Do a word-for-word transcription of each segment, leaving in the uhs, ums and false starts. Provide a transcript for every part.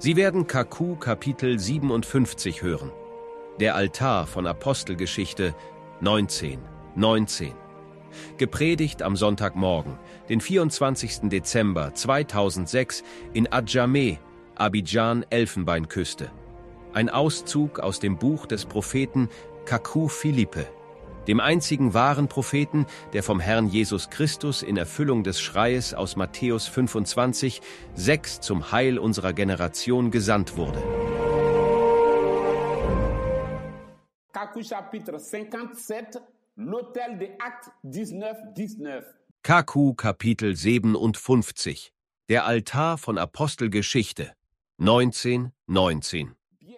Sie werden Kaku Kapitel siebenundfünfzig hören. Der Altar von Apostelgeschichte neunzehn, neunzehn. Gepredigt am Sonntagmorgen, den vierundzwanzigsten Dezember zweitausendsechs in Adjamé, Abidjan, Elfenbeinküste. Ein Auszug aus dem Buch des Propheten Kaku Philippe, dem einzigen wahren Propheten, der vom Herrn Jesus Christus in Erfüllung des Schreies aus Matthäus fünfundzwanzig, sechs zum Heil unserer Generation gesandt wurde. Kaku Chapitre cinquante-sept, l'autel des Actes dix-neuf, dix-neuf. Kaku Kapitel siebenundfünfzig, der Altar von Apostelgeschichte neunzehn, neunzehn.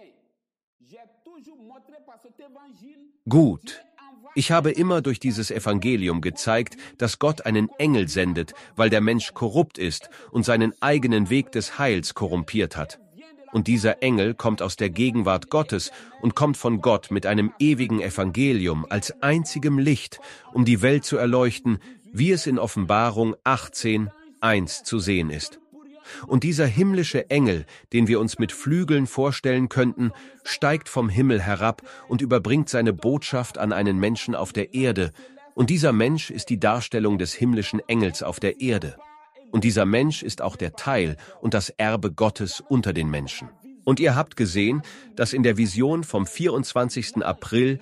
Gut. Ich habe immer durch dieses Evangelium gezeigt, dass Gott einen Engel sendet, weil der Mensch korrupt ist und seinen eigenen Weg des Heils korrumpiert hat. Und dieser Engel kommt aus der Gegenwart Gottes und kommt von Gott mit einem ewigen Evangelium als einzigem Licht, um die Welt zu erleuchten, wie es in Offenbarung achtzehn, eins zu sehen ist. Und dieser himmlische Engel, den wir uns mit Flügeln vorstellen könnten, steigt vom Himmel herab und überbringt seine Botschaft an einen Menschen auf der Erde. Und dieser Mensch ist die Darstellung des himmlischen Engels auf der Erde. Und dieser Mensch ist auch der Teil und das Erbe Gottes unter den Menschen. Und ihr habt gesehen, dass in der Vision vom vierundzwanzigsten April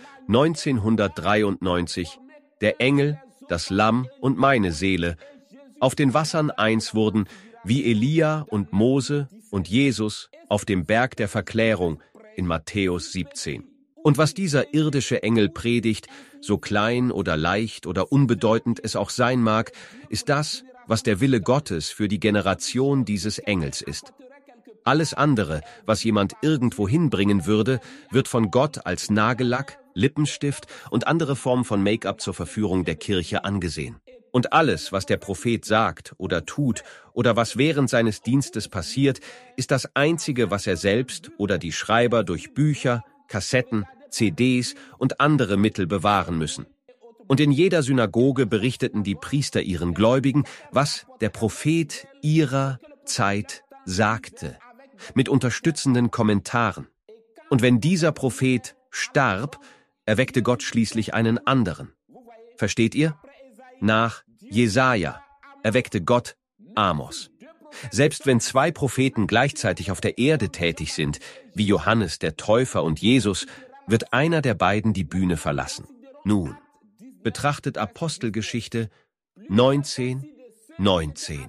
neunzehnhundertdreiundneunzig der Engel, das Lamm und meine Seele auf den Wassern eins wurden, wie Elia und Mose und Jesus auf dem Berg der Verklärung in Matthäus siebzehn. Und was dieser irdische Engel predigt, so klein oder leicht oder unbedeutend es auch sein mag, ist das, was der Wille Gottes für die Generation dieses Engels ist. Alles andere, was jemand irgendwo hinbringen würde, wird von Gott als Nagellack, Lippenstift und andere Formen von Make-up zur Verführung der Kirche angesehen. Und alles, was der Prophet sagt oder tut oder was während seines Dienstes passiert, ist das Einzige, was er selbst oder die Schreiber durch Bücher, Kassetten, C Ds und andere Mittel bewahren müssen. Und in jeder Synagoge berichteten die Priester ihren Gläubigen, was der Prophet ihrer Zeit sagte, mit unterstützenden Kommentaren. Und wenn dieser Prophet starb, erweckte Gott schließlich einen anderen. Versteht ihr? Nach Jesaja erweckte Gott Amos. Selbst wenn zwei Propheten gleichzeitig auf der Erde tätig sind, wie Johannes der Täufer und Jesus, wird einer der beiden die Bühne verlassen. Nun, betrachtet Apostelgeschichte neunzehn, neunzehn.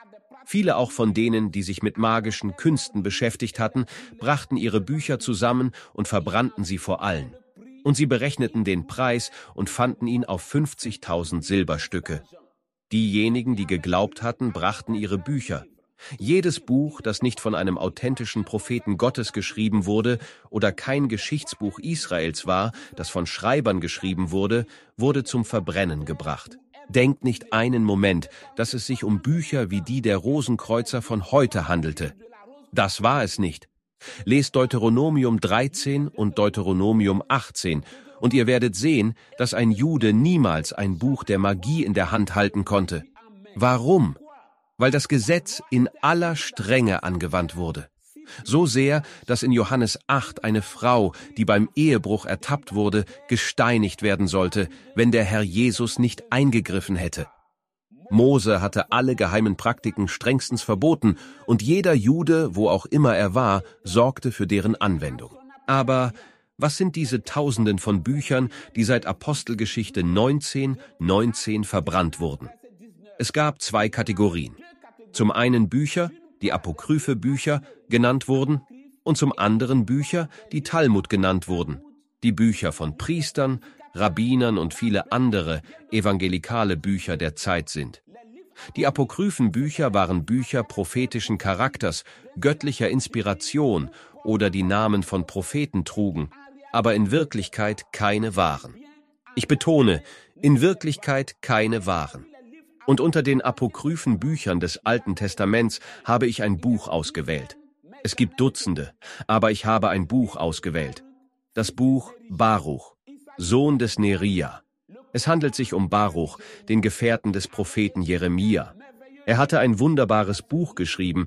Viele auch von denen, die sich mit magischen Künsten beschäftigt hatten, brachten ihre Bücher zusammen und verbrannten sie vor allen. Und sie berechneten den Preis und fanden ihn auf fünfzigtausend Silberstücke. Diejenigen, die geglaubt hatten, brachten ihre Bücher. Jedes Buch, das nicht von einem authentischen Propheten Gottes geschrieben wurde oder kein Geschichtsbuch Israels war, das von Schreibern geschrieben wurde, wurde zum Verbrennen gebracht. Denkt nicht einen Moment, dass es sich um Bücher wie die der Rosenkreuzer von heute handelte. Das war es nicht. Lest Deuteronomium dreizehn und Deuteronomium achtzehn, und ihr werdet sehen, dass ein Jude niemals ein Buch der Magie in der Hand halten konnte. Warum? Weil das Gesetz in aller Strenge angewandt wurde. So sehr, dass in Johannes acht eine Frau, die beim Ehebruch ertappt wurde, gesteinigt werden sollte, wenn der Herr Jesus nicht eingegriffen hätte. Mose hatte alle geheimen Praktiken strengstens verboten, und jeder Jude, wo auch immer er war, sorgte für deren Anwendung. Aber was sind diese Tausenden von Büchern, die seit Apostelgeschichte neunzehn, neunzehn verbrannt wurden? Es gab zwei Kategorien. Zum einen Bücher, die apokryphe Bücher genannt wurden, und zum anderen Bücher, die Talmud genannt wurden, die Bücher von Priestern, Rabbinern und viele andere evangelikale Bücher der Zeit sind. Die apokryphen Bücher waren Bücher prophetischen Charakters, göttlicher Inspiration oder die Namen von Propheten trugen, aber in Wirklichkeit keine waren. Ich betone, in Wirklichkeit keine waren. Und unter den apokryphen Büchern des Alten Testaments habe ich ein Buch ausgewählt. Es gibt Dutzende, aber ich habe ein Buch ausgewählt. Das Buch Baruch, Sohn des Neria. Es handelt sich um Baruch, den Gefährten des Propheten Jeremia. Er hatte ein wunderbares Buch geschrieben,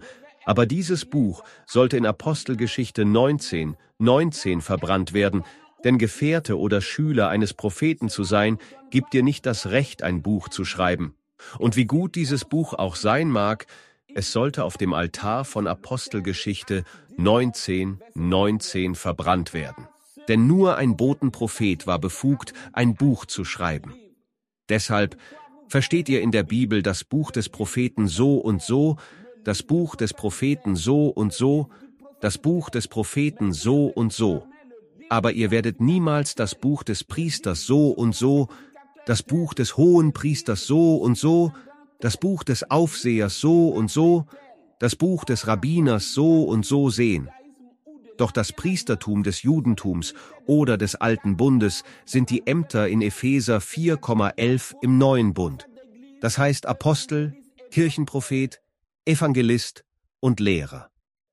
Aber dieses Buch sollte in Apostelgeschichte neunzehn, neunzehn verbrannt werden, denn Gefährte oder Schüler eines Propheten zu sein, gibt dir nicht das Recht, ein Buch zu schreiben. Und wie gut dieses Buch auch sein mag, es sollte auf dem Altar von Apostelgeschichte neunzehn, neunzehn verbrannt werden. Denn nur ein Botenprophet war befugt, ein Buch zu schreiben. Deshalb versteht ihr in der Bibel das Buch des Propheten so und so, das Buch des Propheten so und so, das Buch des Propheten so und so. Aber ihr werdet niemals das Buch des Priesters so und so, das Buch des hohen Priesters so und so, das Buch des Aufsehers so und so, das Buch des Rabbiners so und so sehen. Doch das Priestertum des Judentums oder des Alten Bundes sind die Ämter in Epheser vier Komma elf im Neuen Bund. Das heißt Apostel, Kirchenprophet, Evangelist und Lehrer.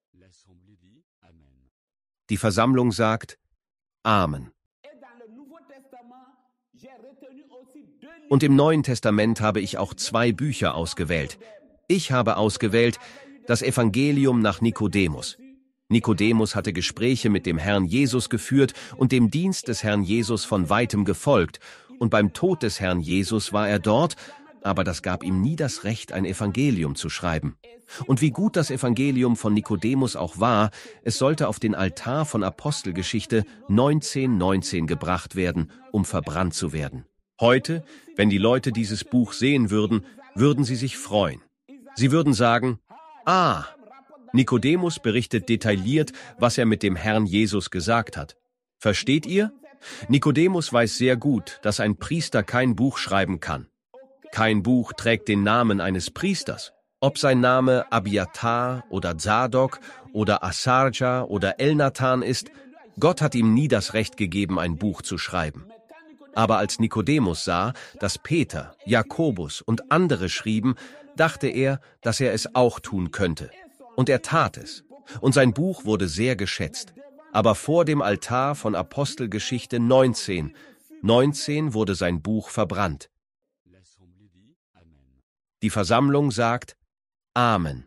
Die Versammlung sagt Amen. Und im Neuen Testament habe ich auch zwei Bücher ausgewählt. Ich habe ausgewählt das Evangelium nach Nikodemus. Nikodemus hatte Gespräche mit dem Herrn Jesus geführt und dem Dienst des Herrn Jesus von weitem gefolgt. Und beim Tod des Herrn Jesus war er dort, aber das gab ihm nie das Recht, ein Evangelium zu schreiben. Und wie gut das Evangelium von Nikodemus auch war, es sollte auf den Altar von Apostelgeschichte neunzehn, neunzehn gebracht werden, um verbrannt zu werden. Heute, wenn die Leute dieses Buch sehen würden, würden sie sich freuen. Sie würden sagen, ah, Nikodemus berichtet detailliert, was er mit dem Herrn Jesus gesagt hat. Versteht ihr? Nikodemus weiß sehr gut, dass ein Priester kein Buch schreiben kann. Kein Buch trägt den Namen eines Priesters. Ob sein Name Abiatar oder Zadok oder Asarja oder Elnathan ist, Gott hat ihm nie das Recht gegeben, ein Buch zu schreiben. Aber als Nikodemus sah, dass Peter, Jakobus und andere schrieben, dachte er, dass er es auch tun könnte. Und er tat es. Und sein Buch wurde sehr geschätzt. Aber vor dem Altar von Apostelgeschichte neunzehn, neunzehn wurde sein Buch verbrannt. Die Versammlung sagt Amen.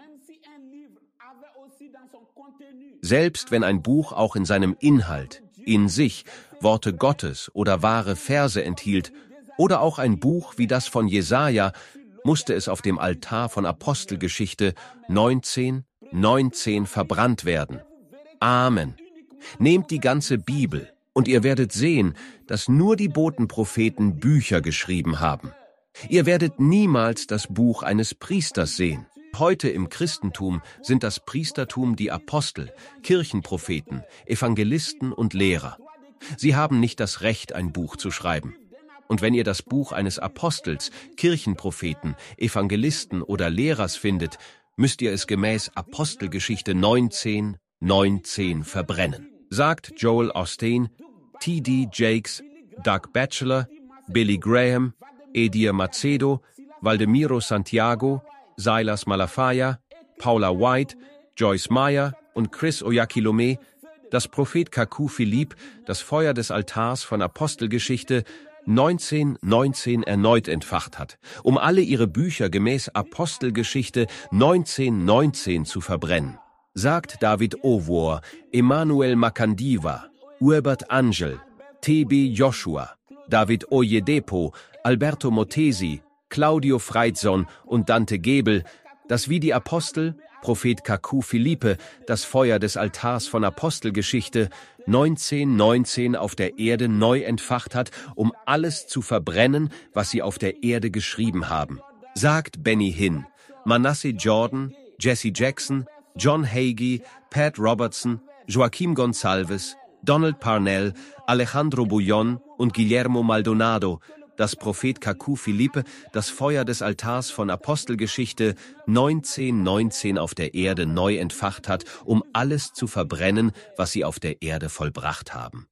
Selbst wenn ein Buch auch in seinem Inhalt, in sich, Worte Gottes oder wahre Verse enthielt, oder auch ein Buch wie das von Jesaja, musste es auf dem Altar von Apostelgeschichte neunzehn, neunzehn verbrannt werden. Amen. Nehmt die ganze Bibel, und ihr werdet sehen, dass nur die Botenpropheten Bücher geschrieben haben. Ihr werdet niemals das Buch eines Priesters sehen. Heute im Christentum sind das Priestertum die Apostel, Kirchenpropheten, Evangelisten und Lehrer. Sie haben nicht das Recht, ein Buch zu schreiben. Und wenn ihr das Buch eines Apostels, Kirchenpropheten, Evangelisten oder Lehrers findet, müsst ihr es gemäß Apostelgeschichte neunzehn, neunzehn verbrennen. Sagt Joel Osteen, T D Jakes, Doug Batchelor, Billy Graham, Edir Macedo, Valdemiro Santiago, Silas Malafaia, Paula White, Joyce Meyer und Chris Oyakhilome, dass Prophet Kaku Philipp das Feuer des Altars von Apostelgeschichte neunzehn, neunzehn erneut entfacht hat, um alle ihre Bücher gemäß Apostelgeschichte neunzehn, neunzehn zu verbrennen. Sagt David Ovor, Emmanuel Makandiwa, Hubert Angel, T B Joshua, David Oyedepo, Alberto Motesi, Claudio Freidson und Dante Gebel, dass wie die Apostel, Prophet Kaku Philippe, das Feuer des Altars von Apostelgeschichte neunzehn, neunzehn auf der Erde neu entfacht hat, um alles zu verbrennen, was sie auf der Erde geschrieben haben. Sagt Benny Hinn, Manasseh Jordan, Jesse Jackson, John Hagee, Pat Robertson, Joaquim Gonçalves, Donald Parnell, Alejandro Bouillon und Guillermo Maldonado, dass Prophet Kaku Philippe das Feuer des Altars von Apostelgeschichte neunzehn, neunzehn auf der Erde neu entfacht hat, um alles zu verbrennen, was sie auf der Erde vollbracht haben.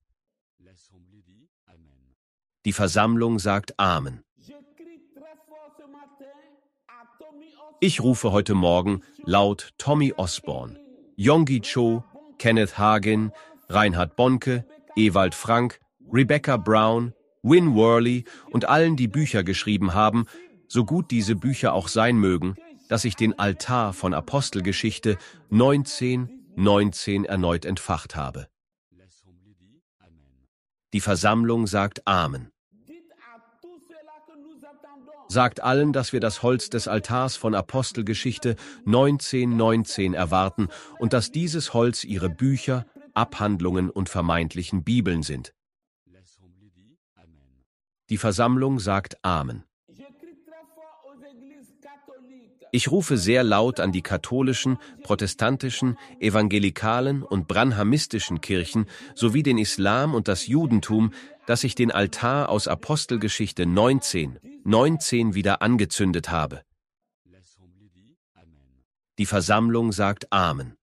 Die Versammlung sagt Amen. Ich rufe heute Morgen laut Tommy Osborne, Yonggi Cho, Kenneth Hagin, Reinhard Bonke, Ewald Frank, Rebecca Brown, Win Worley und allen, die Bücher geschrieben haben, so gut diese Bücher auch sein mögen, dass ich den Altar von Apostelgeschichte neunzehn, neunzehn erneut entfacht habe. Die Versammlung sagt Amen. Sagt allen, dass wir das Holz des Altars von Apostelgeschichte neunzehn, neunzehn erwarten und dass dieses Holz ihre Bücher, Abhandlungen und vermeintlichen Bibeln sind. Die Versammlung sagt Amen. Ich rufe sehr laut an die katholischen, protestantischen, evangelikalen und branhamistischen Kirchen sowie den Islam und das Judentum, dass ich den Altar aus Apostelgeschichte neunzehn, neunzehn wieder angezündet habe. Die Versammlung sagt Amen.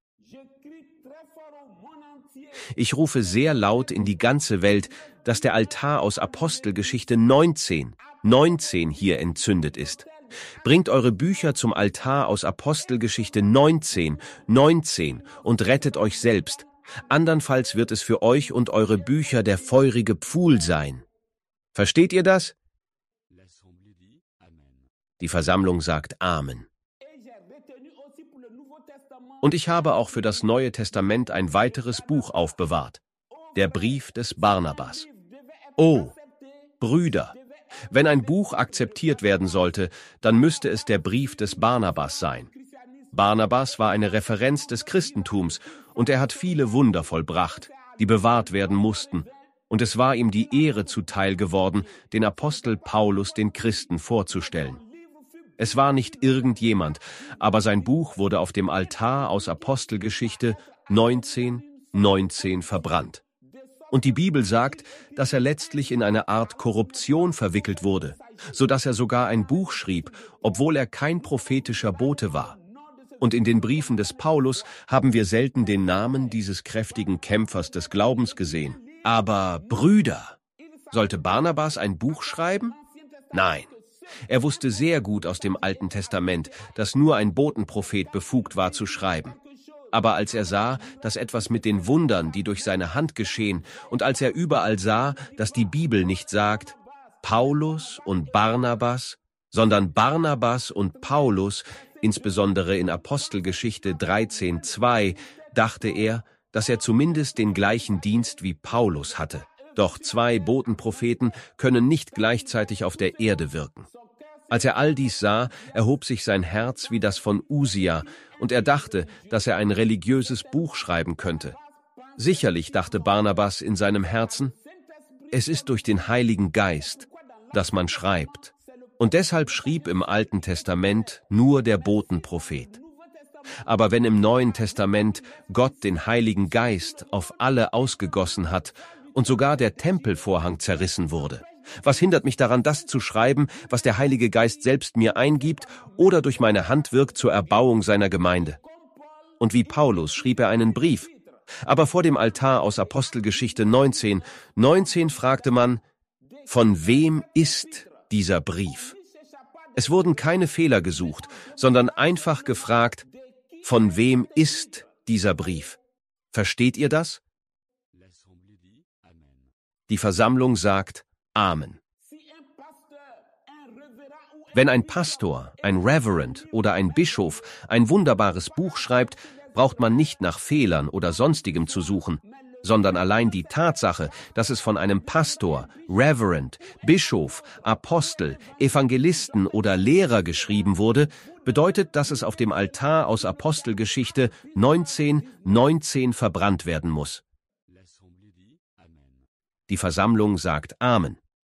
Ich rufe sehr laut in die ganze Welt, dass der Altar aus Apostelgeschichte neunzehn, neunzehn hier entzündet ist. Bringt eure Bücher zum Altar aus Apostelgeschichte neunzehn, neunzehn und rettet euch selbst. Andernfalls wird es für euch und eure Bücher der feurige Pfuhl sein. Versteht ihr das? Die Versammlung sagt Amen. Und ich habe auch für das Neue Testament ein weiteres Buch aufbewahrt, der Brief des Barnabas. Oh, Brüder, wenn ein Buch akzeptiert werden sollte, dann müsste es der Brief des Barnabas sein. Barnabas war eine Referenz des Christentums und er hat viele Wunder vollbracht, die bewahrt werden mussten, und es war ihm die Ehre zuteil geworden, den Apostel Paulus den Christen vorzustellen. Es war nicht irgendjemand, aber sein Buch wurde auf dem Altar aus Apostelgeschichte neunzehn, neunzehn verbrannt. Und die Bibel sagt, dass er letztlich in eine Art Korruption verwickelt wurde, so dass er sogar ein Buch schrieb, obwohl er kein prophetischer Bote war. Und in den Briefen des Paulus haben wir selten den Namen dieses kräftigen Kämpfers des Glaubens gesehen. Aber Brüder, sollte Barnabas ein Buch schreiben? Nein. Er wusste sehr gut aus dem Alten Testament, dass nur ein Botenprophet befugt war zu schreiben. Aber als er sah, dass etwas mit den Wundern, die durch seine Hand geschehen, und als er überall sah, dass die Bibel nicht sagt, Paulus und Barnabas, sondern Barnabas und Paulus, insbesondere in Apostelgeschichte dreizehn, zwei, dachte er, dass er zumindest den gleichen Dienst wie Paulus hatte. Doch zwei Botenpropheten können nicht gleichzeitig auf der Erde wirken. Als er all dies sah, erhob sich sein Herz wie das von Usia, und er dachte, dass er ein religiöses Buch schreiben könnte. Sicherlich dachte Barnabas in seinem Herzen, es ist durch den Heiligen Geist, dass man schreibt. Und deshalb schrieb im Alten Testament nur der Botenprophet. Aber wenn im Neuen Testament Gott den Heiligen Geist auf alle ausgegossen hat und sogar der Tempelvorhang zerrissen wurde, was hindert mich daran, das zu schreiben, was der Heilige Geist selbst mir eingibt oder durch meine Hand wirkt zur Erbauung seiner Gemeinde? Und wie Paulus schrieb er einen Brief. Aber vor dem Altar aus Apostelgeschichte neunzehn, neunzehn fragte man, von wem ist dieser Brief? Es wurden keine Fehler gesucht, sondern einfach gefragt, von wem ist dieser Brief? Versteht ihr das? Die Versammlung sagt Amen. Wenn ein Pastor, ein Reverend oder ein Bischof ein wunderbares Buch schreibt, braucht man nicht nach Fehlern oder Sonstigem zu suchen, sondern allein die Tatsache, dass es von einem Pastor, Reverend, Bischof, Apostel, Evangelisten oder Lehrer geschrieben wurde, bedeutet, dass es auf dem Altar aus Apostelgeschichte neunzehn, neunzehn verbrannt werden muss. Die Versammlung sagt Amen.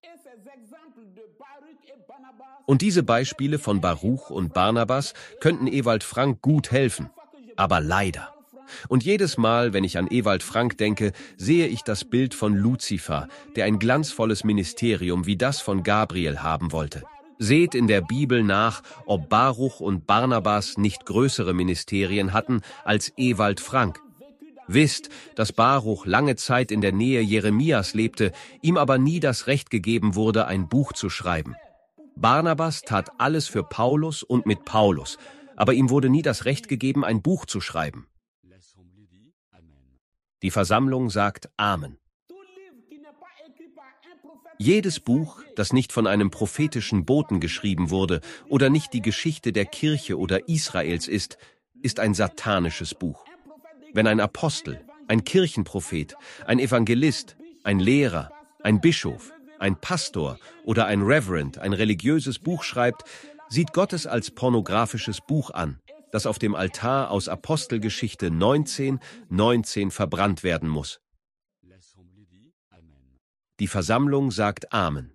Und diese Beispiele von Baruch und Barnabas könnten Ewald Frank gut helfen. Aber leider. Und jedes Mal, wenn ich an Ewald Frank denke, sehe ich das Bild von Luzifer, der ein glanzvolles Ministerium wie das von Gabriel haben wollte. Seht in der Bibel nach, ob Baruch und Barnabas nicht größere Ministerien hatten als Ewald Frank. Wisst, dass Baruch lange Zeit in der Nähe Jeremias lebte, ihm aber nie das Recht gegeben wurde, ein Buch zu schreiben. Barnabas tat alles für Paulus und mit Paulus, aber ihm wurde nie das Recht gegeben, ein Buch zu schreiben. Die Versammlung sagt Amen. Jedes Buch, das nicht von einem prophetischen Boten geschrieben wurde oder nicht die Geschichte der Kirche oder Israels ist, ist ein satanisches Buch. Wenn ein Apostel, ein Kirchenprophet, ein Evangelist, ein Lehrer, ein Bischof, ein Pastor oder ein Reverend ein religiöses Buch schreibt, sieht Gott es als pornografisches Buch an, das auf dem Altar aus Apostelgeschichte neunzehn, neunzehn verbrannt werden muss. Die Versammlung sagt Amen.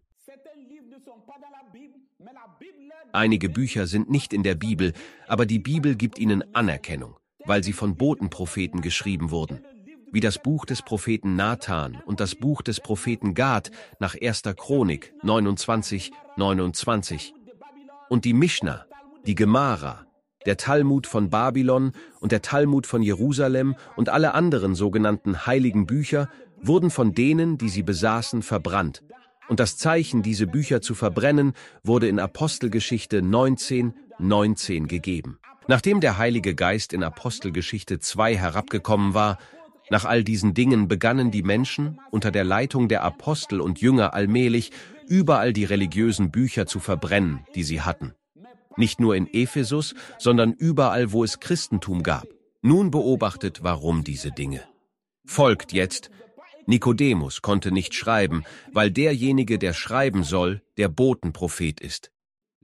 Einige Bücher sind nicht in der Bibel, aber die Bibel gibt ihnen Anerkennung, weil sie von Botenpropheten geschrieben wurden, wie das Buch des Propheten Nathan und das Buch des Propheten Gad nach erster Chronik neunundzwanzig, neunundzwanzig. Und die Mischna, die Gemara, der Talmud von Babylon und der Talmud von Jerusalem und alle anderen sogenannten heiligen Bücher wurden von denen, die sie besaßen, verbrannt. Und das Zeichen, diese Bücher zu verbrennen, wurde in Apostelgeschichte neunzehn, neunzehn gegeben. Nachdem der Heilige Geist in Apostelgeschichte zwei herabgekommen war, nach all diesen Dingen begannen die Menschen, unter der Leitung der Apostel und Jünger allmählich, überall die religiösen Bücher zu verbrennen, die sie hatten. Nicht nur in Ephesus, sondern überall, wo es Christentum gab. Nun beobachtet, warum diese Dinge. Folgt jetzt: Nikodemus konnte nicht schreiben, weil derjenige, der schreiben soll, der Botenprophet ist.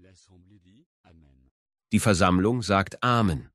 Die Versammlung sagt Amen.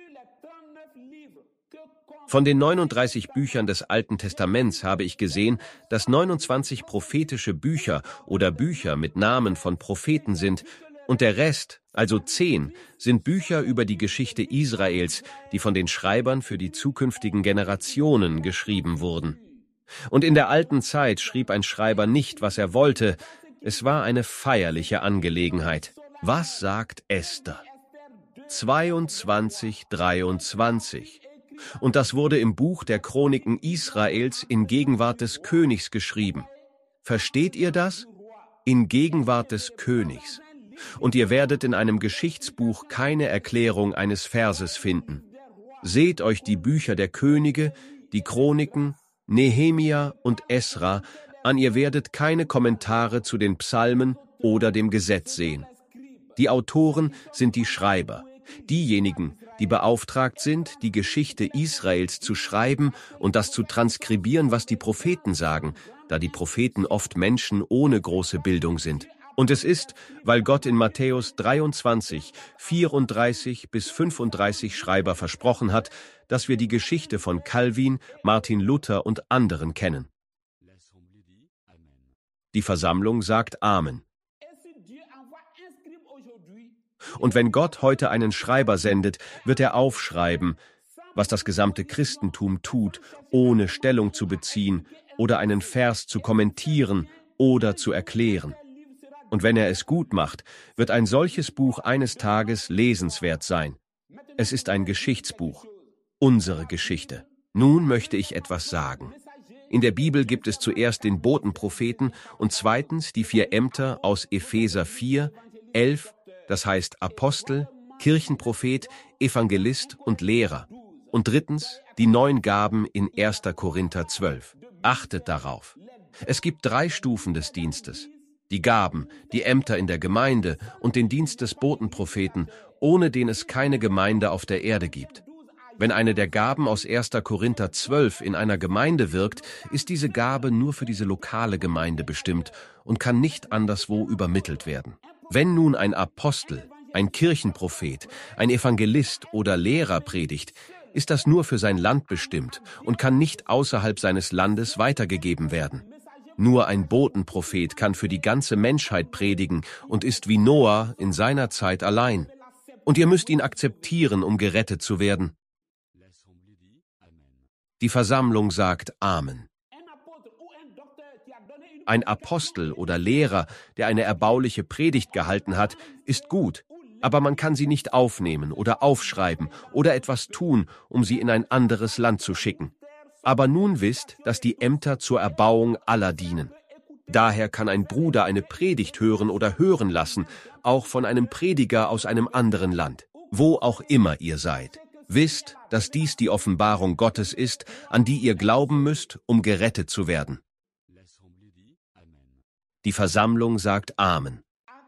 Von den neununddreißig Büchern des Alten Testaments habe ich gesehen, dass neunundzwanzig prophetische Bücher oder Bücher mit Namen von Propheten sind, und der Rest, also zehn, sind Bücher über die Geschichte Israels, die von den Schreibern für die zukünftigen Generationen geschrieben wurden. Und in der alten Zeit schrieb ein Schreiber nicht, was er wollte. Es war eine feierliche Angelegenheit. Was sagt Esther? zweiundzwanzig, dreiundzwanzig. Und das wurde im Buch der Chroniken Israels in Gegenwart des Königs geschrieben. Versteht ihr das? In Gegenwart des Königs. Und ihr werdet in einem Geschichtsbuch keine Erklärung eines Verses finden. Seht euch die Bücher der Könige, die Chroniken, Nehemia und Esra an, ihr werdet keine Kommentare zu den Psalmen oder dem Gesetz sehen. Die Autoren sind die Schreiber, diejenigen, die beauftragt sind, die Geschichte Israels zu schreiben und das zu transkribieren, was die Propheten sagen, da die Propheten oft Menschen ohne große Bildung sind. Und es ist, weil Gott in Matthäus dreiundzwanzig, vierunddreißig bis fünfunddreißig Schreiber versprochen hat, dass wir die Geschichte von Calvin, Martin Luther und anderen kennen. Die Versammlung sagt Amen. Und wenn Gott heute einen Schreiber sendet, wird er aufschreiben, was das gesamte Christentum tut, ohne Stellung zu beziehen oder einen Vers zu kommentieren oder zu erklären. Und wenn er es gut macht, wird ein solches Buch eines Tages lesenswert sein. Es ist ein Geschichtsbuch, unsere Geschichte. Nun möchte ich etwas sagen. In der Bibel gibt es zuerst den Botenpropheten und zweitens die vier Ämter aus Epheser vier, elf, das heißt Apostel, Kirchenprophet, Evangelist und Lehrer. Und drittens die neun Gaben in erster Korinther zwölf. Achtet darauf. Es gibt drei Stufen des Dienstes. Die Gaben, die Ämter in der Gemeinde und den Dienst des Botenpropheten, ohne den es keine Gemeinde auf der Erde gibt. Wenn eine der Gaben aus erster Korinther zwölf in einer Gemeinde wirkt, ist diese Gabe nur für diese lokale Gemeinde bestimmt und kann nicht anderswo übermittelt werden. Wenn nun ein Apostel, ein Kirchenprophet, ein Evangelist oder Lehrer predigt, ist das nur für sein Land bestimmt und kann nicht außerhalb seines Landes weitergegeben werden. Nur ein Botenprophet kann für die ganze Menschheit predigen und ist wie Noah in seiner Zeit allein. Und ihr müsst ihn akzeptieren, um gerettet zu werden. Die Versammlung sagt Amen. Ein Apostel oder Lehrer, der eine erbauliche Predigt gehalten hat, ist gut, aber man kann sie nicht aufnehmen oder aufschreiben oder etwas tun, um sie in ein anderes Land zu schicken. Aber nun wisst, dass die Ämter zur Erbauung aller dienen. Daher kann ein Bruder eine Predigt hören oder hören lassen, auch von einem Prediger aus einem anderen Land, wo auch immer ihr seid. Wisst, dass dies die Offenbarung Gottes ist, an die ihr glauben müsst, um gerettet zu werden. Die Versammlung sagt Amen.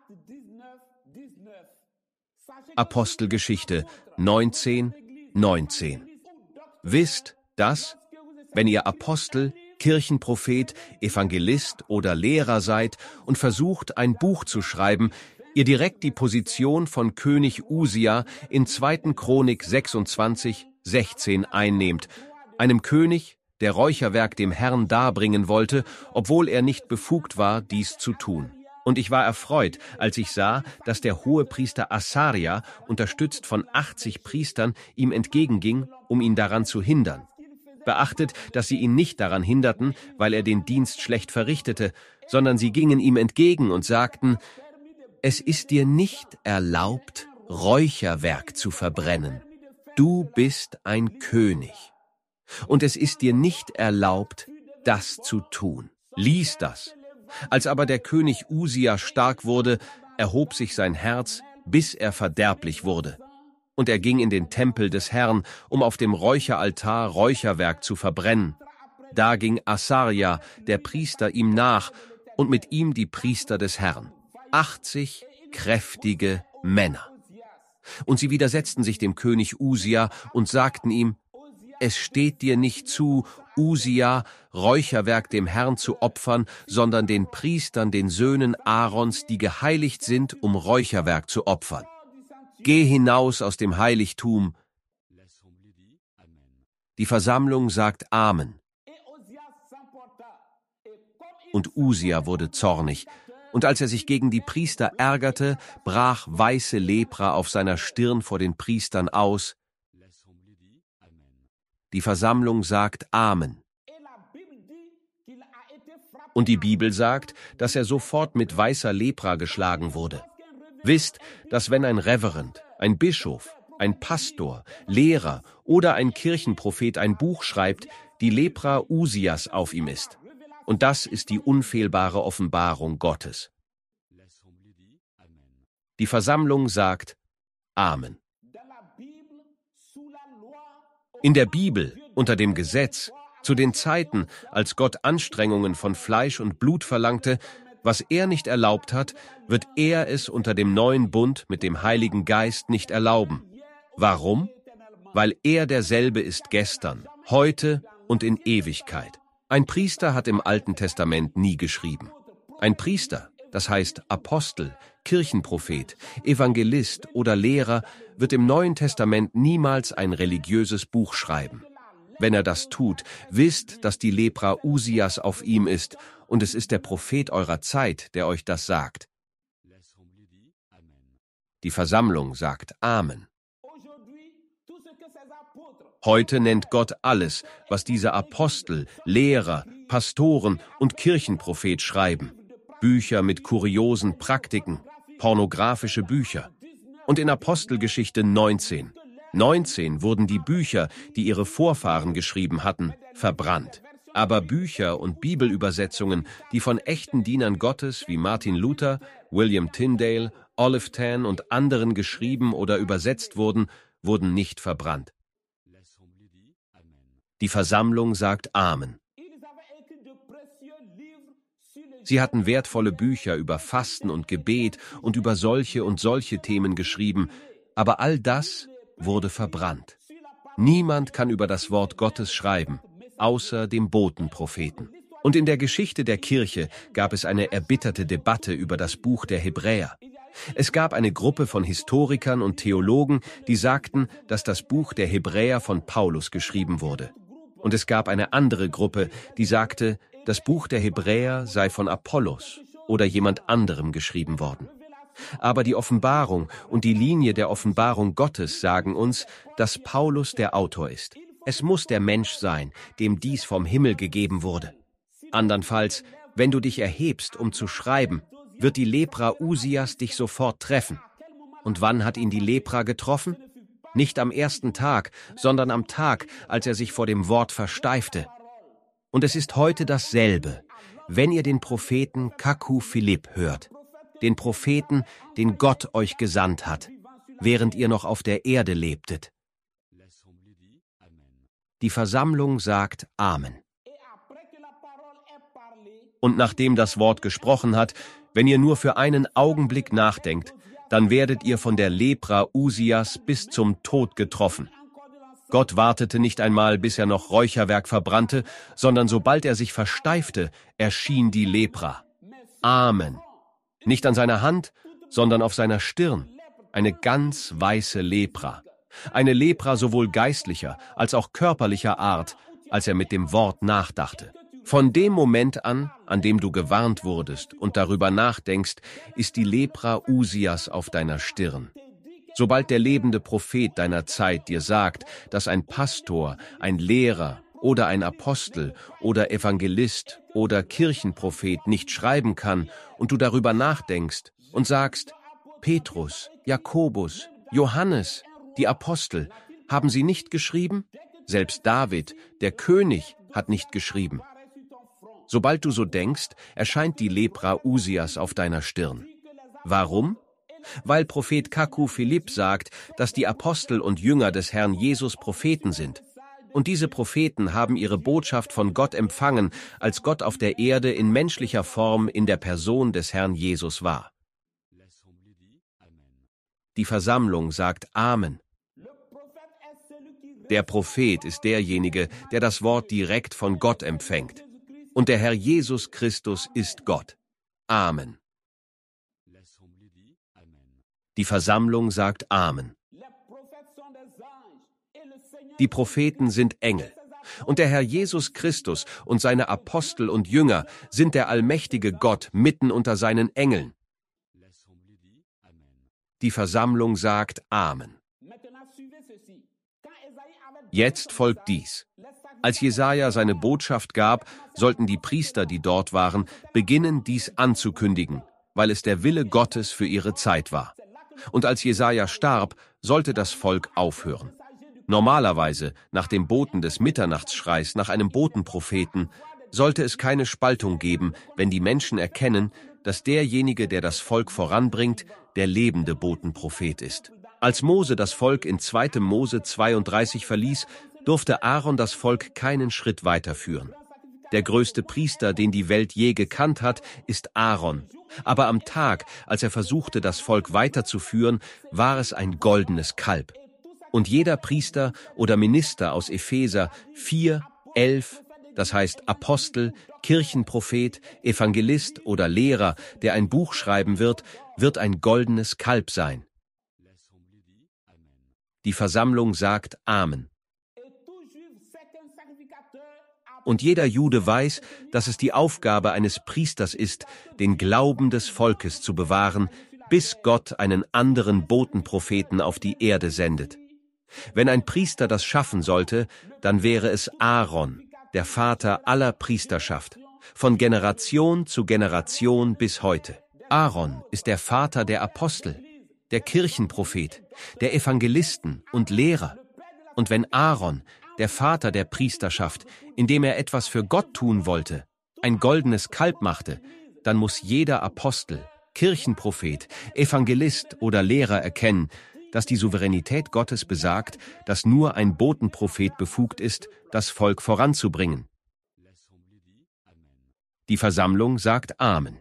Apostelgeschichte neunzehn, neunzehn. Wisst, dass, wenn ihr Apostel, Kirchenprophet, Evangelist oder Lehrer seid und versucht, ein Buch zu schreiben, ihr direkt die Position von König Usia in zweiten Chronik sechsundzwanzig, sechzehn einnehmt, einem König, der Räucherwerk dem Herrn darbringen wollte, obwohl er nicht befugt war, dies zu tun. Und ich war erfreut, als ich sah, dass der Hohepriester Asaria, unterstützt von achtzig Priestern, ihm entgegenging, um ihn daran zu hindern. Beachtet, dass sie ihn nicht daran hinderten, weil er den Dienst schlecht verrichtete, sondern sie gingen ihm entgegen und sagten: Es ist dir nicht erlaubt, Räucherwerk zu verbrennen. Du bist ein König. Und es ist dir nicht erlaubt, das zu tun. Lies das. Als aber der König Usia stark wurde, erhob sich sein Herz, bis er verderblich wurde. Und er ging in den Tempel des Herrn, um auf dem Räucheraltar Räucherwerk zu verbrennen. Da ging Asaria, der Priester, ihm nach, und mit ihm die Priester des Herrn, achtzig kräftige Männer. Und sie widersetzten sich dem König Usia und sagten ihm: Es steht dir nicht zu, Usia, Räucherwerk dem Herrn zu opfern, sondern den Priestern, den Söhnen Aarons, die geheiligt sind, um Räucherwerk zu opfern. Geh hinaus aus dem Heiligtum. Die Versammlung sagt Amen. Und Usia wurde zornig, und als er sich gegen die Priester ärgerte, brach weiße Lepra auf seiner Stirn vor den Priestern aus. Die Versammlung sagt Amen. Und die Bibel sagt, dass er sofort mit weißer Lepra geschlagen wurde. Wisst, dass wenn ein Reverend, ein Bischof, ein Pastor, Lehrer oder ein Kirchenprophet ein Buch schreibt, die Lepra Usias auf ihm ist. Und das ist die unfehlbare Offenbarung Gottes. Die Versammlung sagt Amen. In der Bibel, unter dem Gesetz, zu den Zeiten, als Gott Anstrengungen von Fleisch und Blut verlangte, was er nicht erlaubt hat, wird er es unter dem neuen Bund mit dem Heiligen Geist nicht erlauben. Warum? Weil er derselbe ist gestern, heute und in Ewigkeit. Ein Priester hat im Alten Testament nie geschrieben. Ein Priester, das heißt Apostel, Kirchenprophet, Evangelist oder Lehrer, wird im Neuen Testament niemals ein religiöses Buch schreiben. Wenn er das tut, wisst, dass die Lepra Usias auf ihm ist, und es ist der Prophet eurer Zeit, der euch das sagt. Die Versammlung sagt Amen. Heute nennt Gott alles, was diese Apostel, Lehrer, Pastoren und Kirchenprophet schreiben. Bücher mit kuriosen Praktiken, pornografische Bücher. Und in Apostelgeschichte neunzehn, neunzehn wurden die Bücher, die ihre Vorfahren geschrieben hatten, verbrannt. Aber Bücher und Bibelübersetzungen, die von echten Dienern Gottes wie Martin Luther, William Tyndale, Olive Tan und anderen geschrieben oder übersetzt wurden, wurden nicht verbrannt. Die Versammlung sagt Amen. Sie hatten wertvolle Bücher über Fasten und Gebet und über solche und solche Themen geschrieben, aber all das wurde verbrannt. Niemand kann über das Wort Gottes schreiben, außer dem Botenpropheten. Und in der Geschichte der Kirche gab es eine erbitterte Debatte über das Buch der Hebräer. Es gab eine Gruppe von Historikern und Theologen, die sagten, dass das Buch der Hebräer von Paulus geschrieben wurde. Und es gab eine andere Gruppe, die sagte, das Buch der Hebräer sei von Apollos oder jemand anderem geschrieben worden. Aber die Offenbarung und die Linie der Offenbarung Gottes sagen uns, dass Paulus der Autor ist. Es muss der Mensch sein, dem dies vom Himmel gegeben wurde. Andernfalls, wenn du dich erhebst, um zu schreiben, wird die Lepra Usias dich sofort treffen. Und wann hat ihn die Lepra getroffen? Nicht am ersten Tag, sondern am Tag, als er sich vor dem Wort versteifte. Und es ist heute dasselbe, wenn ihr den Propheten Kaku Philipp hört, den Propheten, den Gott euch gesandt hat, während ihr noch auf der Erde lebtet. Die Versammlung sagt Amen. Und nachdem das Wort gesprochen hat, wenn ihr nur für einen Augenblick nachdenkt, dann werdet ihr von der Lepra Usias bis zum Tod getroffen. Gott wartete nicht einmal, bis er noch Räucherwerk verbrannte, sondern sobald er sich versteifte, erschien die Lepra. Amen. Nicht an seiner Hand, sondern auf seiner Stirn. Eine ganz weiße Lepra. Eine Lepra sowohl geistlicher als auch körperlicher Art, als er mit dem Wort nachdachte. Von dem Moment an, an dem du gewarnt wurdest und darüber nachdenkst, ist die Lepra Usias auf deiner Stirn. Sobald der lebende Prophet deiner Zeit dir sagt, dass ein Pastor, ein Lehrer oder ein Apostel oder Evangelist oder Kirchenprophet nicht schreiben kann und du darüber nachdenkst und sagst, Petrus, Jakobus, Johannes, die Apostel, haben sie nicht geschrieben? Selbst David, der König, hat nicht geschrieben. Sobald du so denkst, erscheint die Lepra Usias auf deiner Stirn. Warum? Weil Prophet Kaku Philipp sagt, dass die Apostel und Jünger des Herrn Jesus Propheten sind. Und diese Propheten haben ihre Botschaft von Gott empfangen, als Gott auf der Erde in menschlicher Form in der Person des Herrn Jesus war. Die Versammlung sagt Amen. Der Prophet ist derjenige, der das Wort direkt von Gott empfängt. Und der Herr Jesus Christus ist Gott. Amen. Die Versammlung sagt Amen. Die Propheten sind Engel. Und der Herr Jesus Christus und seine Apostel und Jünger sind der allmächtige Gott mitten unter seinen Engeln. Die Versammlung sagt Amen. Jetzt folgt dies. Als Jesaja seine Botschaft gab, sollten die Priester, die dort waren, beginnen, dies anzukündigen, weil es der Wille Gottes für ihre Zeit war. Und als Jesaja starb, sollte das Volk aufhören. Normalerweise, nach dem Boten des Mitternachtsschreis nach einem Botenpropheten, sollte es keine Spaltung geben, wenn die Menschen erkennen, dass derjenige, der das Volk voranbringt, der lebende Botenprophet ist. Als Mose das Volk in zweiter Mose zweiunddreißig verließ, durfte Aaron das Volk keinen Schritt weiterführen. Der größte Priester, den die Welt je gekannt hat, ist Aaron. Aber am Tag, als er versuchte, das Volk weiterzuführen, war es ein goldenes Kalb. Und jeder Priester oder Minister aus Epheser vier, elf, das heißt Apostel, Kirchenprophet, Evangelist oder Lehrer, der ein Buch schreiben wird, wird ein goldenes Kalb sein. Die Versammlung sagt Amen. Und jeder Jude weiß, dass es die Aufgabe eines Priesters ist, den Glauben des Volkes zu bewahren, bis Gott einen anderen Botenpropheten auf die Erde sendet. Wenn ein Priester das schaffen sollte, dann wäre es Aaron, der Vater aller Priesterschaft, von Generation zu Generation bis heute. Aaron ist der Vater der Apostel, der Kirchenprophet, der Evangelisten und Lehrer. Und wenn Aaron, der Vater der Priesterschaft, indem er etwas für Gott tun wollte, ein goldenes Kalb machte, dann muss jeder Apostel, Kirchenprophet, Evangelist oder Lehrer erkennen, dass die Souveränität Gottes besagt, dass nur ein Botenprophet befugt ist, das Volk voranzubringen. Die Versammlung sagt Amen.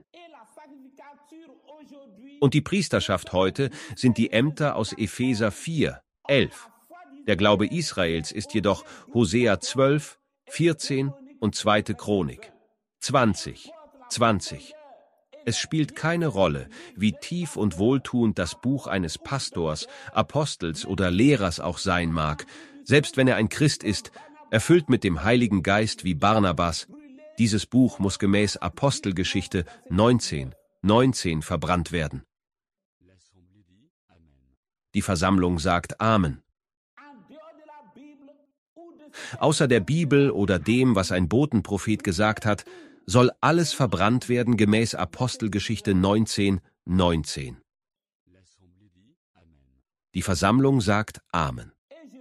Und die Priesterschaft heute sind die Ämter aus Epheser vier, elf. Der Glaube Israels ist jedoch Hosea zwölf, vierzehn und zweite Chronik. zwanzig, zwanzig. Es spielt keine Rolle, wie tief und wohltuend das Buch eines Pastors, Apostels oder Lehrers auch sein mag, selbst wenn er ein Christ ist, erfüllt mit dem Heiligen Geist wie Barnabas. Dieses Buch muss gemäß Apostelgeschichte neunzehn, neunzehn verbrannt werden. Die Versammlung sagt Amen. Außer der Bibel oder dem, was ein Botenprophet gesagt hat, soll alles verbrannt werden gemäß Apostelgeschichte neunzehn, neunzehn. Die Versammlung sagt Amen.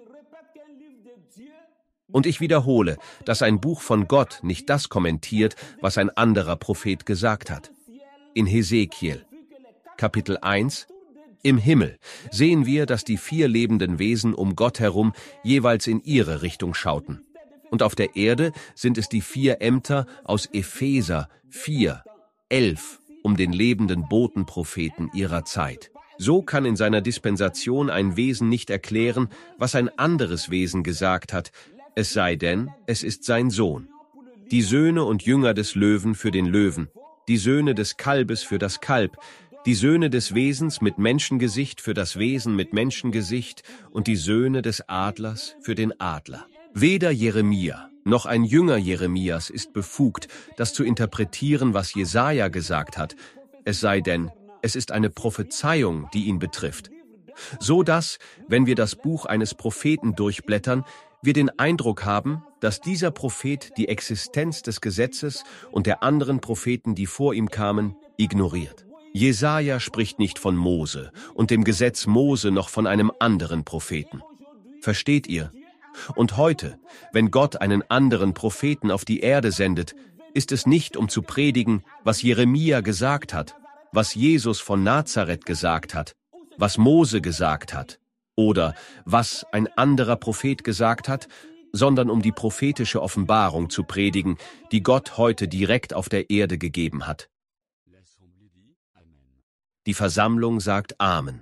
Und ich wiederhole, dass ein Buch von Gott nicht das kommentiert, was ein anderer Prophet gesagt hat. In Hesekiel, Kapitel eins, im Himmel sehen wir, dass die vier lebenden Wesen um Gott herum jeweils in ihre Richtung schauten. Und auf der Erde sind es die vier Ämter aus Epheser vier, elf, um den lebenden Botenpropheten ihrer Zeit. So kann in seiner Dispensation ein Wesen nicht erklären, was ein anderes Wesen gesagt hat, es sei denn, es ist sein Sohn. Die Söhne und Jünger des Löwen für den Löwen, die Söhne des Kalbes für das Kalb, die Söhne des Wesens mit Menschengesicht für das Wesen mit Menschengesicht und die Söhne des Adlers für den Adler. Weder Jeremia noch ein Jünger Jeremias ist befugt, das zu interpretieren, was Jesaja gesagt hat, es sei denn, es ist eine Prophezeiung, die ihn betrifft. So dass, wenn wir das Buch eines Propheten durchblättern, wir den Eindruck haben, dass dieser Prophet die Existenz des Gesetzes und der anderen Propheten, die vor ihm kamen, ignoriert. Jesaja spricht nicht von Mose und dem Gesetz Mose noch von einem anderen Propheten. Versteht ihr? Und heute, wenn Gott einen anderen Propheten auf die Erde sendet, ist es nicht, um zu predigen, was Jeremia gesagt hat, was Jesus von Nazareth gesagt hat, was Mose gesagt hat oder was ein anderer Prophet gesagt hat, sondern um die prophetische Offenbarung zu predigen, die Gott heute direkt auf der Erde gegeben hat. Die Versammlung sagt Amen.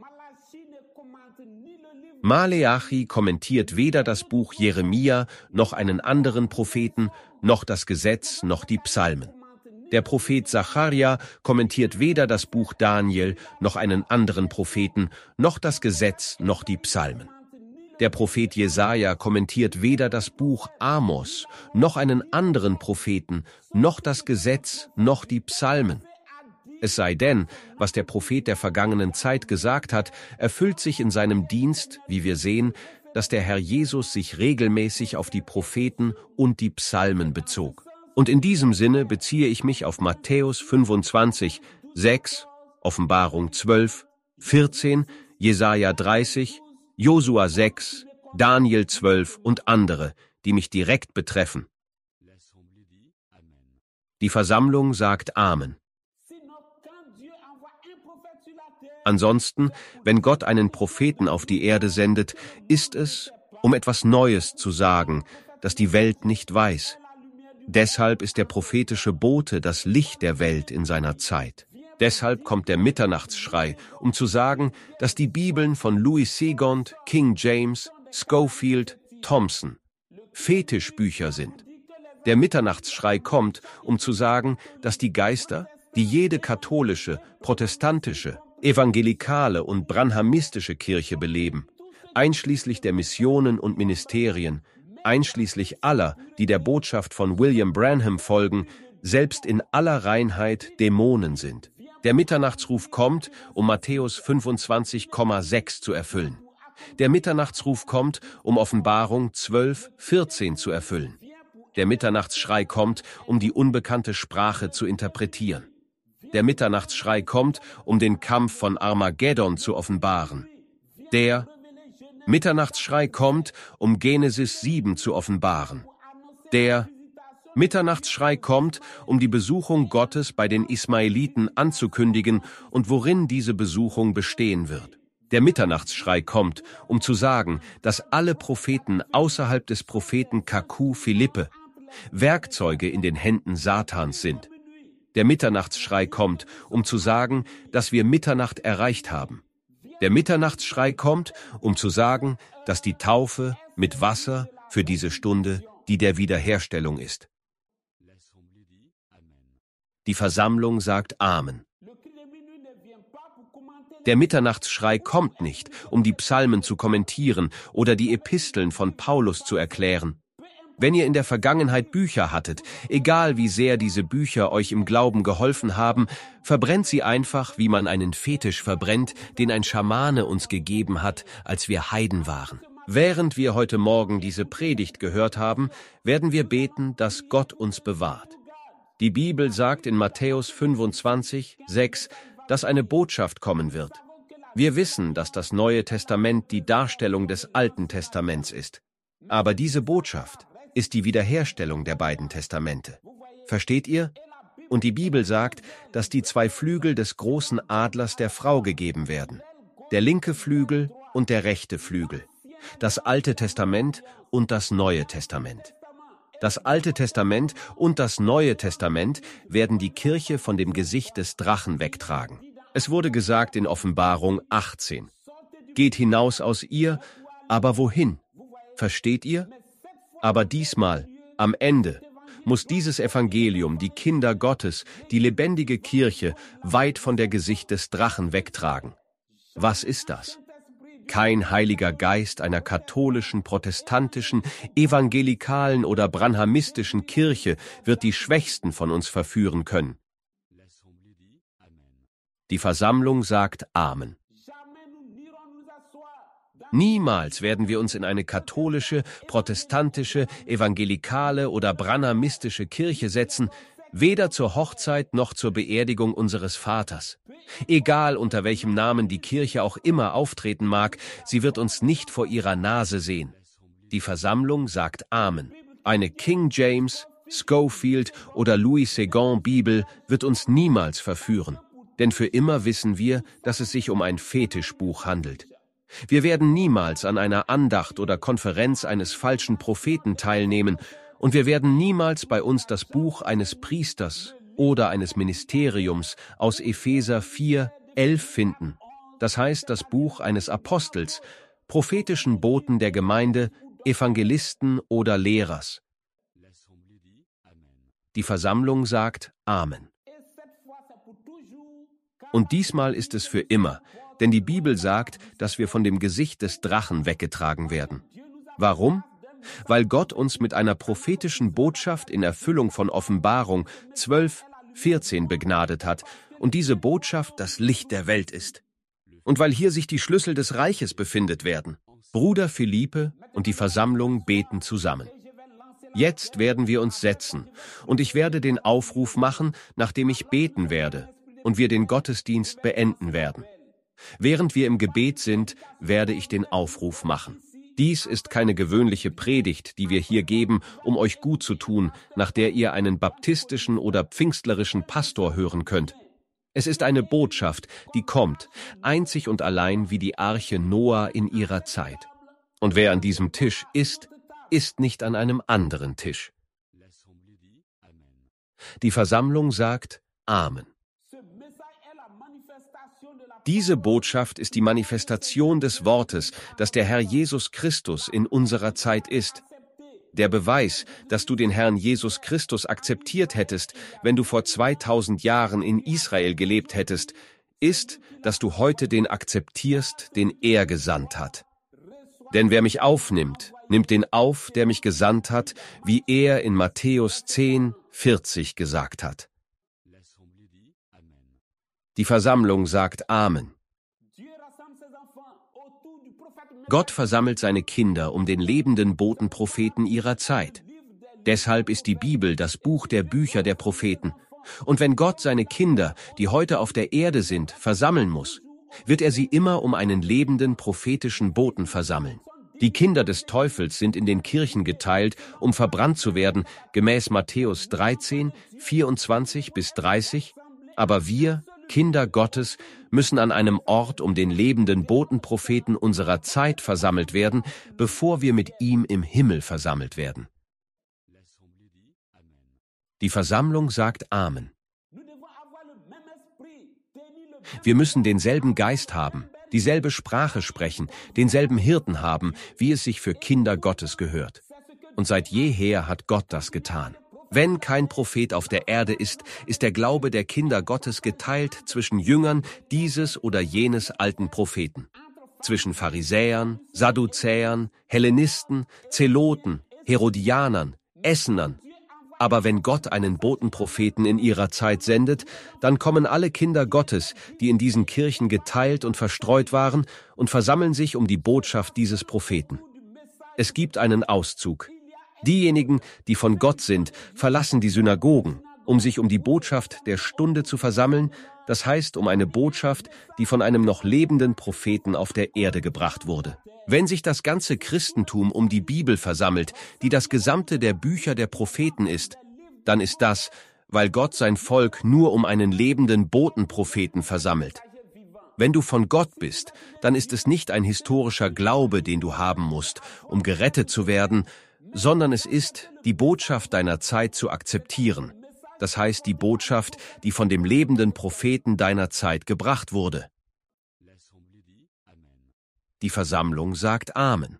Maleachi kommentiert weder das Buch Jeremia noch einen anderen Propheten, noch das Gesetz, noch die Psalmen. Der Prophet Sacharja kommentiert weder das Buch Daniel, noch einen anderen Propheten, noch das Gesetz, noch die Psalmen. Der Prophet Jesaja kommentiert weder das Buch Amos, noch einen anderen Propheten, noch das Gesetz, noch die Psalmen. Es sei denn, was der Prophet der vergangenen Zeit gesagt hat, erfüllt sich in seinem Dienst, wie wir sehen, dass der Herr Jesus sich regelmäßig auf die Propheten und die Psalmen bezog. Und in diesem Sinne beziehe ich mich auf Matthäus fünfundzwanzig, sechs, Offenbarung zwölf, vierzehn, Jesaja dreißig, Josua sechs, Daniel zwölf und andere, die mich direkt betreffen. Die Versammlung sagt Amen. Ansonsten, wenn Gott einen Propheten auf die Erde sendet, ist es, um etwas Neues zu sagen, das die Welt nicht weiß. Deshalb ist der prophetische Bote das Licht der Welt in seiner Zeit. Deshalb kommt der Mitternachtsschrei, um zu sagen, dass die Bibeln von Louis Segond, King James, Scofield, Thompson Fetischbücher sind. Der Mitternachtsschrei kommt, um zu sagen, dass die Geister, die jede katholische, protestantische, evangelikale und branhamistische Kirche beleben, einschließlich der Missionen und Ministerien, einschließlich aller, die der Botschaft von William Branham folgen, selbst in aller Reinheit Dämonen sind. Der Mitternachtsruf kommt, um Matthäus fünfundzwanzig Komma sechs zu erfüllen. Der Mitternachtsruf kommt, um Offenbarung zwölf, vierzehn zu erfüllen. Der Mitternachtsschrei kommt, um die unbekannte Sprache zu interpretieren. Der Mitternachtsschrei kommt, um den Kampf von Armageddon zu offenbaren. Der Mitternachtsschrei kommt, um Genesis sieben zu offenbaren. Der Mitternachtsschrei kommt, um die Besuchung Gottes bei den Ismaeliten anzukündigen und worin diese Besuchung bestehen wird. Der Mitternachtsschrei kommt, um zu sagen, dass alle Propheten außerhalb des Propheten Kaku Philippe Werkzeuge in den Händen Satans sind. Der Mitternachtsschrei kommt, um zu sagen, dass wir Mitternacht erreicht haben. Der Mitternachtsschrei kommt, um zu sagen, dass die Taufe mit Wasser für diese Stunde die der Wiederherstellung ist. Die Versammlung sagt Amen. Der Mitternachtsschrei kommt nicht, um die Psalmen zu kommentieren oder die Episteln von Paulus zu erklären. Wenn ihr in der Vergangenheit Bücher hattet, egal wie sehr diese Bücher euch im Glauben geholfen haben, verbrennt sie einfach, wie man einen Fetisch verbrennt, den ein Schamane uns gegeben hat, als wir Heiden waren. Während wir heute Morgen diese Predigt gehört haben, werden wir beten, dass Gott uns bewahrt. Die Bibel sagt in Matthäus fünfundzwanzig, sechs, dass eine Botschaft kommen wird. Wir wissen, dass das Neue Testament die Darstellung des Alten Testaments ist. Aber diese Botschaft ist die Wiederherstellung der beiden Testamente. Versteht ihr? Und die Bibel sagt, dass die zwei Flügel des großen Adlers der Frau gegeben werden. Der linke Flügel und der rechte Flügel. das Alte Testament und das Neue Testament. Das Alte Testament und das Neue Testament werden die Kirche von dem Gesicht des Drachen wegtragen. Es wurde gesagt in Offenbarung achtzehn: Geht hinaus aus ihr, aber wohin? Versteht ihr? Aber diesmal, am Ende, muss dieses Evangelium die Kinder Gottes, die lebendige Kirche, weit von der Gesicht des Drachen wegtragen. Was ist das? Kein Heiliger Geist einer katholischen, protestantischen, evangelikalen oder branhamistischen Kirche wird die Schwächsten von uns verführen können. Die Versammlung sagt Amen. Niemals werden wir uns in eine katholische, protestantische, evangelikale oder branhamistische Kirche setzen, weder zur Hochzeit noch zur Beerdigung unseres Vaters. Egal unter welchem Namen die Kirche auch immer auftreten mag, sie wird uns nicht vor ihrer Nase sehen. Die Versammlung sagt Amen. Eine King James, Scofield oder Louis Segond Bibel wird uns niemals verführen, denn für immer wissen wir, dass es sich um ein Fetischbuch handelt. Wir werden niemals an einer Andacht oder Konferenz eines falschen Propheten teilnehmen, und wir werden niemals bei uns das Buch eines Priesters oder eines Ministeriums aus Epheser vier, elf finden. Das heißt, das Buch eines Apostels, prophetischen Boten der Gemeinde, Evangelisten oder Lehrers. Die Versammlung sagt Amen. Und diesmal ist es für immer, denn die Bibel sagt, dass wir von dem Gesicht des Drachen weggetragen werden. Warum? Weil Gott uns mit einer prophetischen Botschaft in Erfüllung von Offenbarung zwölf, vierzehn begnadet hat und diese Botschaft das Licht der Welt ist. Und weil hier sich die Schlüssel des Reiches befindet werden. Bruder Philippe und die Versammlung beten zusammen. Jetzt werden wir uns setzen und ich werde den Aufruf machen, nachdem ich beten werde und wir den Gottesdienst beenden werden. Während wir im Gebet sind, werde ich den Aufruf machen. Dies ist keine gewöhnliche Predigt, die wir hier geben, um euch gut zu tun, nach der ihr einen baptistischen oder pfingstlerischen Pastor hören könnt. Es ist eine Botschaft, die kommt, einzig und allein wie die Arche Noah in ihrer Zeit. Und wer an diesem Tisch ist, ist nicht an einem anderen Tisch. Die Versammlung sagt Amen. Diese Botschaft ist die Manifestation des Wortes, das der Herr Jesus Christus in unserer Zeit ist. Der Beweis, dass du den Herrn Jesus Christus akzeptiert hättest, wenn du vor zweitausend Jahren in Israel gelebt hättest, ist, dass du heute den akzeptierst, den er gesandt hat. Denn wer mich aufnimmt, nimmt den auf, der mich gesandt hat, wie er in Matthäus zehn, vierzig gesagt hat. Die Versammlung sagt Amen. Gott versammelt seine Kinder um den lebenden Botenpropheten ihrer Zeit. Deshalb ist die Bibel das Buch der Bücher der Propheten. Und wenn Gott seine Kinder, die heute auf der Erde sind, versammeln muss, wird er sie immer um einen lebenden prophetischen Boten versammeln. Die Kinder des Teufels sind in den Kirchen geteilt, um verbrannt zu werden, gemäß Matthäus dreizehn, vierundzwanzig bis dreißig, aber wir, Kinder Gottes, müssen an einem Ort um den lebenden Botenpropheten unserer Zeit versammelt werden, bevor wir mit ihm im Himmel versammelt werden. Die Versammlung sagt Amen. Wir müssen denselben Geist haben, dieselbe Sprache sprechen, denselben Hirten haben, wie es sich für Kinder Gottes gehört. Und seit jeher hat Gott das getan. Wenn kein Prophet auf der Erde ist, ist der Glaube der Kinder Gottes geteilt zwischen Jüngern dieses oder jenes alten Propheten, zwischen Pharisäern, Sadduzäern, Hellenisten, Zeloten, Herodianern, Essenern. Aber wenn Gott einen Botenpropheten in ihrer Zeit sendet, dann kommen alle Kinder Gottes, die in diesen Kirchen geteilt und verstreut waren, und versammeln sich um die Botschaft dieses Propheten. Es gibt einen Auszug. Diejenigen, die von Gott sind, verlassen die Synagogen, um sich um die Botschaft der Stunde zu versammeln, das heißt um eine Botschaft, die von einem noch lebenden Propheten auf der Erde gebracht wurde. Wenn sich das ganze Christentum um die Bibel versammelt, die das Gesamte der Bücher der Propheten ist, dann ist das, weil Gott sein Volk nur um einen lebenden Botenpropheten versammelt. Wenn du von Gott bist, dann ist es nicht ein historischer Glaube, den du haben musst, um gerettet zu werden, sondern es ist, die Botschaft deiner Zeit zu akzeptieren. Das heißt, die Botschaft, die von dem lebenden Propheten deiner Zeit gebracht wurde. Die Versammlung sagt Amen.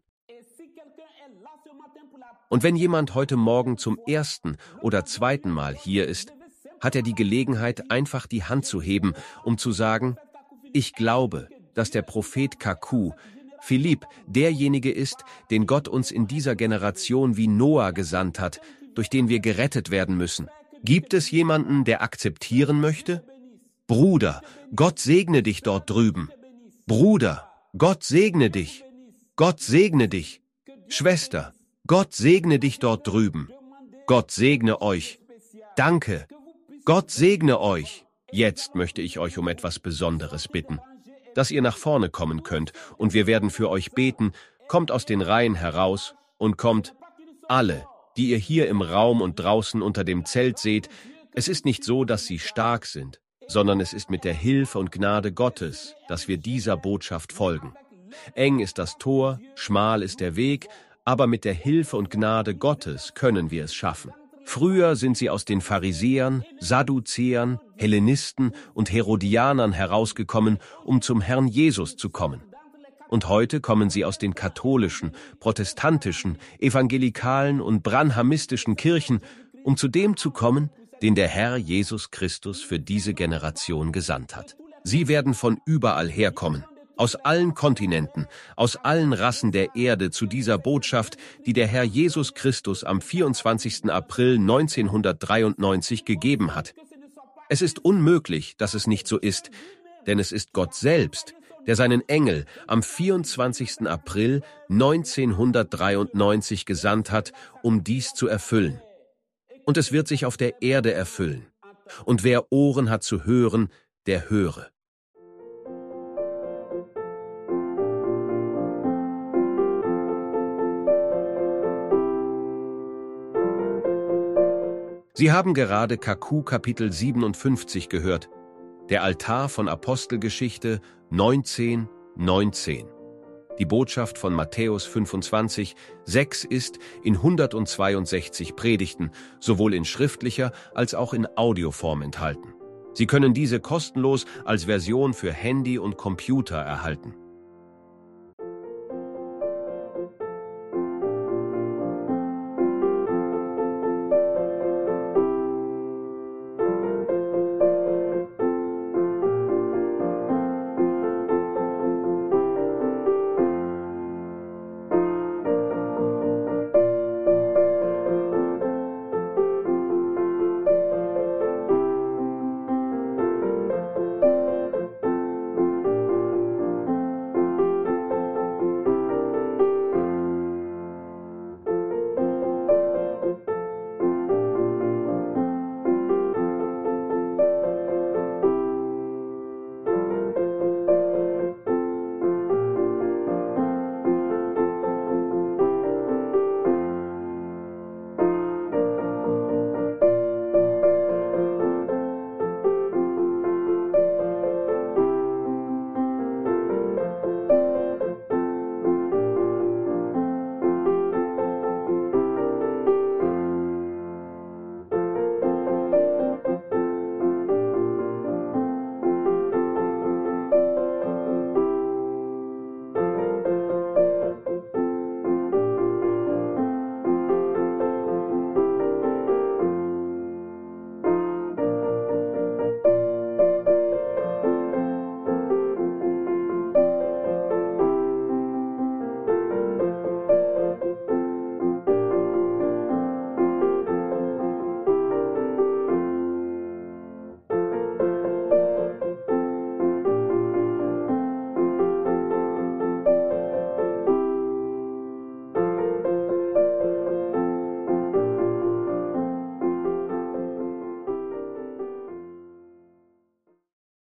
Und wenn jemand heute Morgen zum ersten oder zweiten Mal hier ist, hat er die Gelegenheit, einfach die Hand zu heben, um zu sagen: Ich glaube, dass der Prophet Kaku, Philipp, derjenige ist, den Gott uns in dieser Generation wie Noah gesandt hat, durch den wir gerettet werden müssen. Gibt es jemanden, der akzeptieren möchte? Bruder, Gott segne dich dort drüben. Bruder, Gott segne dich. Gott segne dich. Schwester, Gott segne dich dort drüben. Gott segne euch. Danke. Gott segne euch. Jetzt möchte ich euch um etwas Besonderes bitten, dass ihr nach vorne kommen könnt, und wir werden für euch beten. Kommt aus den Reihen heraus und kommt alle, die ihr hier im Raum und draußen unter dem Zelt seht. Es ist nicht so, dass sie stark sind, sondern es ist mit der Hilfe und Gnade Gottes, dass wir dieser Botschaft folgen. Eng ist das Tor, schmal ist der Weg, aber mit der Hilfe und Gnade Gottes können wir es schaffen. Früher sind sie aus den Pharisäern, Sadduzäern, Hellenisten und Herodianern herausgekommen, um zum Herrn Jesus zu kommen. Und heute kommen sie aus den katholischen, protestantischen, evangelikalen und branhamistischen Kirchen, um zu dem zu kommen, den der Herr Jesus Christus für diese Generation gesandt hat. Sie werden von überall herkommen, aus allen Kontinenten, aus allen Rassen der Erde zu dieser Botschaft, die der Herr Jesus Christus am vierundzwanzigsten April neunzehnhundertdreiundneunzig gegeben hat. Es ist unmöglich, dass es nicht so ist, denn es ist Gott selbst, der seinen Engel am vierundzwanzigsten April neunzehnhundertdreiundneunzig gesandt hat, um dies zu erfüllen. Und es wird sich auf der Erde erfüllen. Und wer Ohren hat zu hören, der höre. Sie haben gerade Kaku Kapitel siebenundfünfzig gehört, der Altar von Apostelgeschichte neunzehn, neunzehn. Die Botschaft von Matthäus fünfundzwanzig, sechs ist in hundertzweiundsechzig Predigten, sowohl in schriftlicher als auch in Audioform enthalten. Sie können diese kostenlos als Version für Handy und Computer erhalten.